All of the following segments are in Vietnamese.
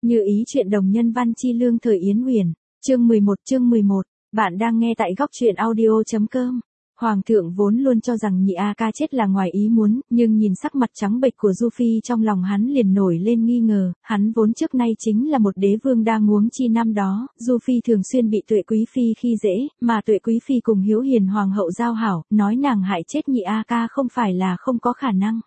Như ý chuyện đồng nhân văn chi lương thời Yến Huyền, chương 11, bạn đang nghe tại góc truyện audio.com. Hoàng thượng vốn luôn cho rằng nhị A ca chết là ngoài ý muốn, nhưng nhìn sắc mặt trắng bệch của Du Phi trong lòng hắn liền nổi lên nghi ngờ, hắn vốn trước nay chính là một đế vương đang huống chi năm đó, Du Phi thường xuyên bị Tuệ Quý Phi khi dễ, mà Tuệ Quý Phi cùng Hiếu Hiền Hoàng hậu giao hảo, nói nàng hại chết nhị A ca không phải là không có khả năng.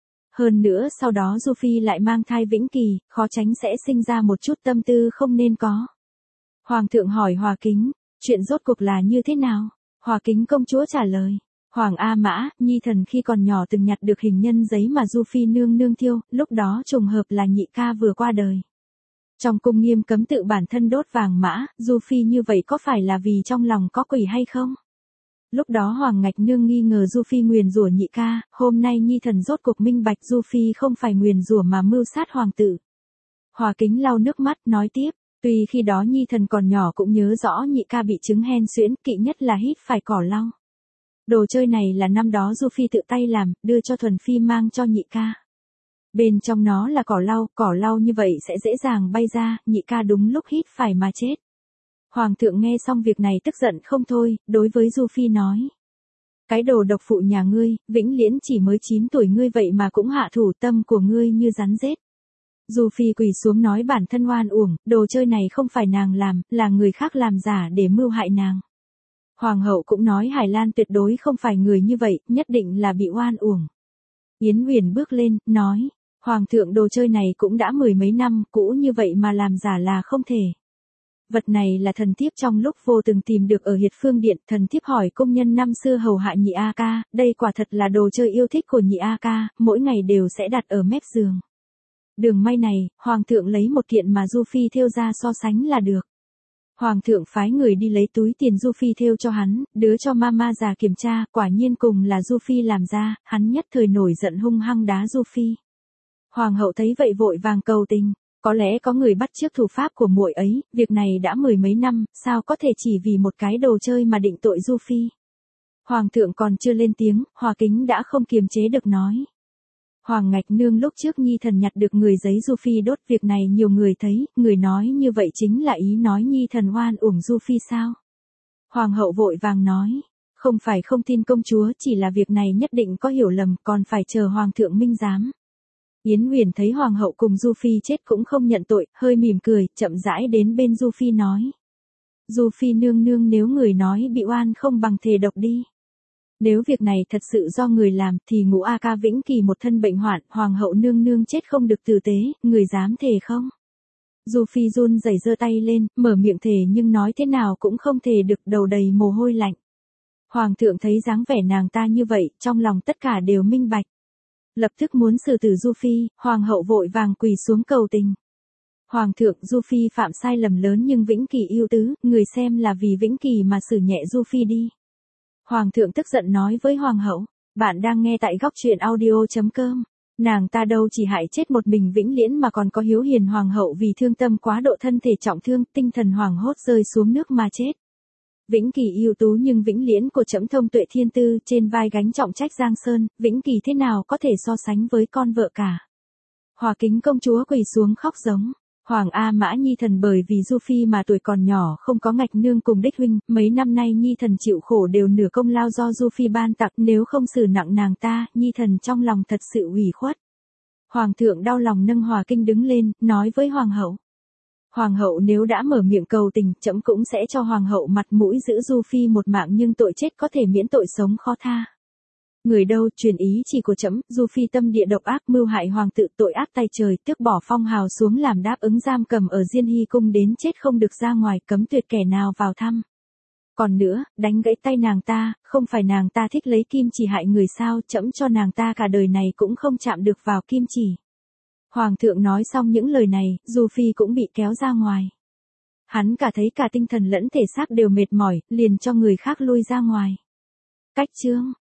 Hơn nữa sau đó Du Phi lại mang thai Vĩnh Kỳ, khó tránh sẽ sinh ra một chút tâm tư không nên có. Hoàng thượng hỏi Hòa Kính, chuyện rốt cuộc là như thế nào? Hòa Kính công chúa trả lời, Hoàng A Mã, nhi thần khi còn nhỏ từng nhặt được hình nhân giấy mà Du Phi nương nương thiêu, lúc đó trùng hợp là nhị ca vừa qua đời. Trong cung nghiêm cấm tự bản thân đốt vàng mã, Du Phi như vậy có phải là vì trong lòng có quỷ hay không? Lúc đó Hoàng Ngạch Nương nghi ngờ Du Phi nguyền rủa nhị ca, hôm nay nhi thần rốt cuộc minh bạch Du Phi không phải nguyền rủa mà mưu sát hoàng tử. Hòa Kính lau nước mắt nói tiếp, tuy khi đó nhi thần còn nhỏ cũng nhớ rõ nhị ca bị chứng hen suyễn, kỵ nhất là hít phải cỏ lau. Đồ chơi này là năm đó Du Phi tự tay làm, đưa cho Thuần Phi mang cho nhị ca. Bên trong nó là cỏ lau như vậy sẽ dễ dàng bay ra, nhị ca đúng lúc hít phải mà chết. Hoàng thượng nghe xong việc này tức giận không thôi, đối với Du Phi nói. Cái đồ độc phụ nhà ngươi, Vĩnh Liễn chỉ mới 9 tuổi ngươi vậy mà cũng hạ thủ, tâm của ngươi như rắn rết. Du Phi quỳ xuống nói bản thân oan uổng, đồ chơi này không phải nàng làm, là người khác làm giả để mưu hại nàng. Hoàng hậu cũng nói Hải Lan tuyệt đối không phải người như vậy, nhất định là bị oan uổng. Yến Huyền bước lên, nói, Hoàng thượng đồ chơi này cũng đã 10 mấy năm, cũ như vậy mà làm giả là không thể. Vật này là thần thiếp trong lúc vô từng tìm được ở Hiệt Phương Điện, thần thiếp hỏi công nhân năm xưa hầu hạ nhị A ca, đây quả thật là đồ chơi yêu thích của nhị A ca, mỗi ngày đều sẽ đặt ở mép giường. Đường may này, Hoàng thượng lấy một kiện mà Du Phi thêu ra so sánh là được. Hoàng thượng phái người đi lấy túi tiền Du Phi thêu cho hắn, đứa cho mama già kiểm tra, quả nhiên cùng là Du Phi làm ra, hắn nhất thời nổi giận hung hăng đá Du Phi. Hoàng hậu thấy vậy vội vàng cầu tình. Có lẽ có người bắt chước thủ pháp của muội ấy, việc này đã 10 mấy năm, sao có thể chỉ vì một cái đồ chơi mà định tội Du Phi. Hoàng thượng còn chưa lên tiếng, Hòa Kính đã không kiềm chế được nói. Hoàng Ngạch Nương lúc trước nhi thần nhặt được người giấy Du Phi đốt, việc này nhiều người thấy, người nói như vậy chính là ý nói nhi thần oan uổng Du Phi sao? Hoàng hậu vội vàng nói, không phải không tin công chúa, chỉ là việc này nhất định có hiểu lầm, còn phải chờ Hoàng thượng minh giám. Yến Huyền thấy Hoàng hậu cùng Du Phi chết cũng không nhận tội, hơi mỉm cười, chậm rãi đến bên Du Phi nói. Du Phi nương nương, nếu người nói bị oan không bằng thề độc đi. Nếu việc này thật sự do người làm thì ngũ A ca Vĩnh Kỳ một thân bệnh hoạn, Hoàng hậu nương nương chết không được tử tế, người dám thề không? Du Phi run rẩy giơ tay lên, mở miệng thề nhưng nói thế nào cũng không thề được, đầu đầy mồ hôi lạnh. Hoàng thượng thấy dáng vẻ nàng ta như vậy, trong lòng tất cả đều minh bạch. Lập tức muốn xử tử Du Phi, Hoàng hậu vội vàng quỳ xuống cầu tình. Hoàng thượng, Du Phi phạm sai lầm lớn nhưng Vĩnh Kỳ yêu tứ, người xem là vì Vĩnh Kỳ mà xử nhẹ Du Phi đi. Hoàng thượng tức giận nói với Hoàng hậu, bạn đang nghe tại góc truyện audio.com. Nàng ta đâu chỉ hại chết một mình Vĩnh Liễn mà còn có Hiếu Hiền Hoàng hậu vì thương tâm quá độ thân thể trọng thương, tinh thần hoảng hốt rơi xuống nước mà chết. Vĩnh Kỳ ưu tú nhưng Vĩnh Liễn của trẫm thông tuệ thiên tư, trên vai gánh trọng trách Giang Sơn, Vĩnh Kỳ thế nào có thể so sánh với con vợ cả. Hòa Kính công chúa quỳ xuống khóc giống. Hoàng A Mã nhi thần bởi vì Du Phi mà tuổi còn nhỏ không có Ngạch Nương cùng đích huynh, mấy năm nay nhi thần chịu khổ đều nửa công lao do Du Phi ban tặng, nếu không xử nặng nàng ta, nhi thần trong lòng thật sự ủy khuất. Hoàng thượng đau lòng nâng Hòa Kinh đứng lên, nói với Hoàng hậu. Hoàng hậu nếu đã mở miệng cầu tình, trẫm cũng sẽ cho Hoàng hậu mặt mũi giữ Du Phi một mạng nhưng tội chết có thể miễn tội sống khó tha. Người đâu, truyền ý chỉ của trẫm, Du Phi tâm địa độc ác mưu hại hoàng tự, tội ác tay trời, tước bỏ phong hào xuống làm đáp ứng giam cầm ở Diên Hy cung đến chết không được ra ngoài, cấm tuyệt kẻ nào vào thăm. Còn nữa, đánh gãy tay nàng ta, không phải nàng ta thích lấy kim chỉ hại người sao, trẫm cho nàng ta cả đời này cũng không chạm được vào kim chỉ. Hoàng thượng nói xong những lời này, Du Phi cũng bị kéo ra ngoài. Hắn cả thấy cả tinh thần lẫn thể xác đều mệt mỏi, liền cho người khác lui ra ngoài. Cách chương